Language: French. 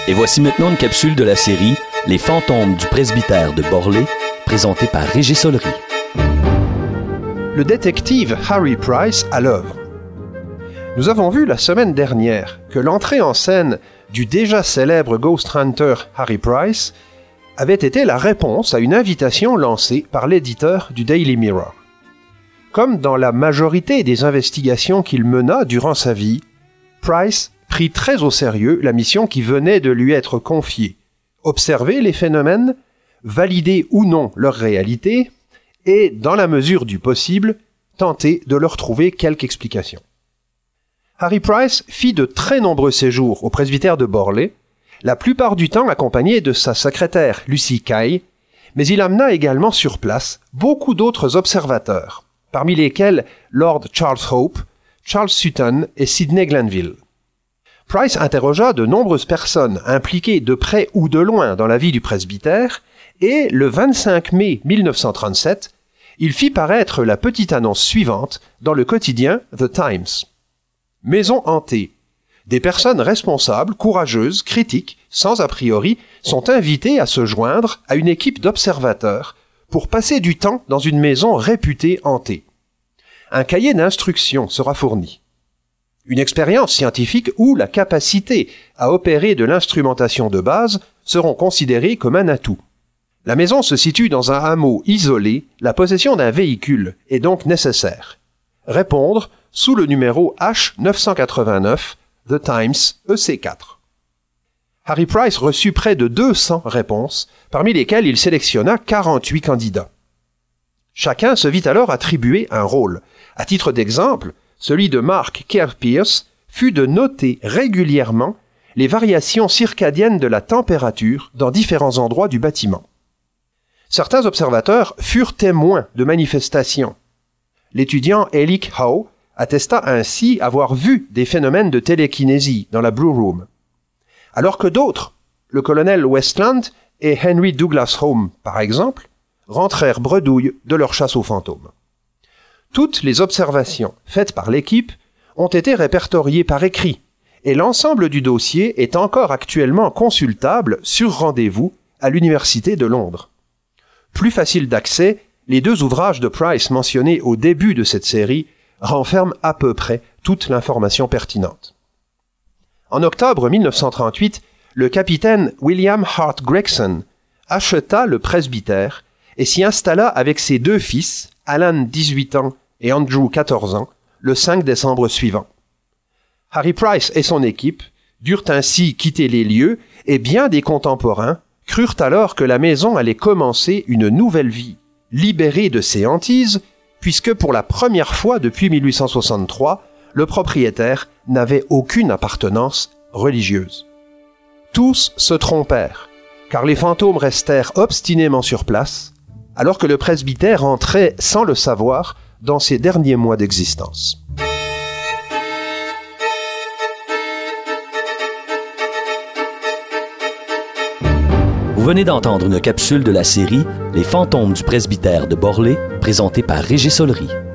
Et voici maintenant une capsule de la série Les fantômes du presbytère de Borlée, présentée par Régis Solery. Le détective Harry Price à l'œuvre. Nous avons vu la semaine dernière que l'entrée en scène du déjà célèbre Ghost Hunter Harry Price avait été la réponse à une invitation lancée par l'éditeur du Daily Mirror. Comme dans la majorité des investigations qu'il mena durant sa vie, Price prit très au sérieux la mission qui venait de lui être confiée: observer les phénomènes, valider ou non leur réalité, et, dans la mesure du possible, tenter de leur trouver quelque explication. Harry Price fit de très nombreux séjours au presbytère de Borlée, la plupart du temps accompagné de sa secrétaire Lucy Kay, mais il amena également sur place beaucoup d'autres observateurs, parmi lesquels Lord Charles Hope, Charles Sutton et Sidney Glanville. Price interrogea de nombreuses personnes impliquées de près ou de loin dans la vie du presbytère, et le 25 mai 1937, il fit paraître la petite annonce suivante dans le quotidien The Times. Maison hantée. Des personnes responsables, courageuses, critiques, sans a priori, sont invitées à se joindre à une équipe d'observateurs pour passer du temps dans une maison réputée hantée. Un cahier d'instructions sera fourni. Une expérience scientifique ou la capacité à opérer de l'instrumentation de base seront considérées comme un atout. La maison se situe dans un hameau isolé, la possession d'un véhicule est donc nécessaire. Répondre sous le numéro H989, The Times EC4. Harry Price reçut près de 200 réponses, parmi lesquelles il sélectionna 48 candidats. Chacun se vit alors attribuer un rôle. À titre d'exemple, celui de Mark Kerr Pierce fut de noter régulièrement les variations circadiennes de la température dans différents endroits du bâtiment. Certains observateurs furent témoins de manifestations. L'étudiant Elick Howe attesta ainsi avoir vu des phénomènes de télékinésie dans la Blue Room. Alors que d'autres, le colonel Westland et Henry Douglas Home par exemple, rentrèrent bredouilles de leur chasse aux fantômes. Toutes les observations faites par l'équipe ont été répertoriées par écrit, et l'ensemble du dossier est encore actuellement consultable sur rendez-vous à l'Université de Londres. Plus facile d'accès, les 2 ouvrages de Price mentionnés au début de cette série renferment à peu près toute l'information pertinente. En octobre 1938, le capitaine William Hart Gregson acheta le presbytère et s'y installa avec ses 2 fils, Alan 18 ans et Andrew 14 ans, le 5 décembre suivant. Harry Price et son équipe durent ainsi quitter les lieux et bien des contemporains crurent alors que la maison allait commencer une nouvelle vie, libérée de ses hantises, puisque pour la première fois depuis 1863, le propriétaire n'avait aucune appartenance religieuse. Tous se trompèrent, car les fantômes restèrent obstinément sur place, alors que le presbytère entrait, sans le savoir, dans ses derniers mois d'existence. Vous venez d'entendre une capsule de la série Les fantômes du presbytère de Borlée, présentée par Régis Solery.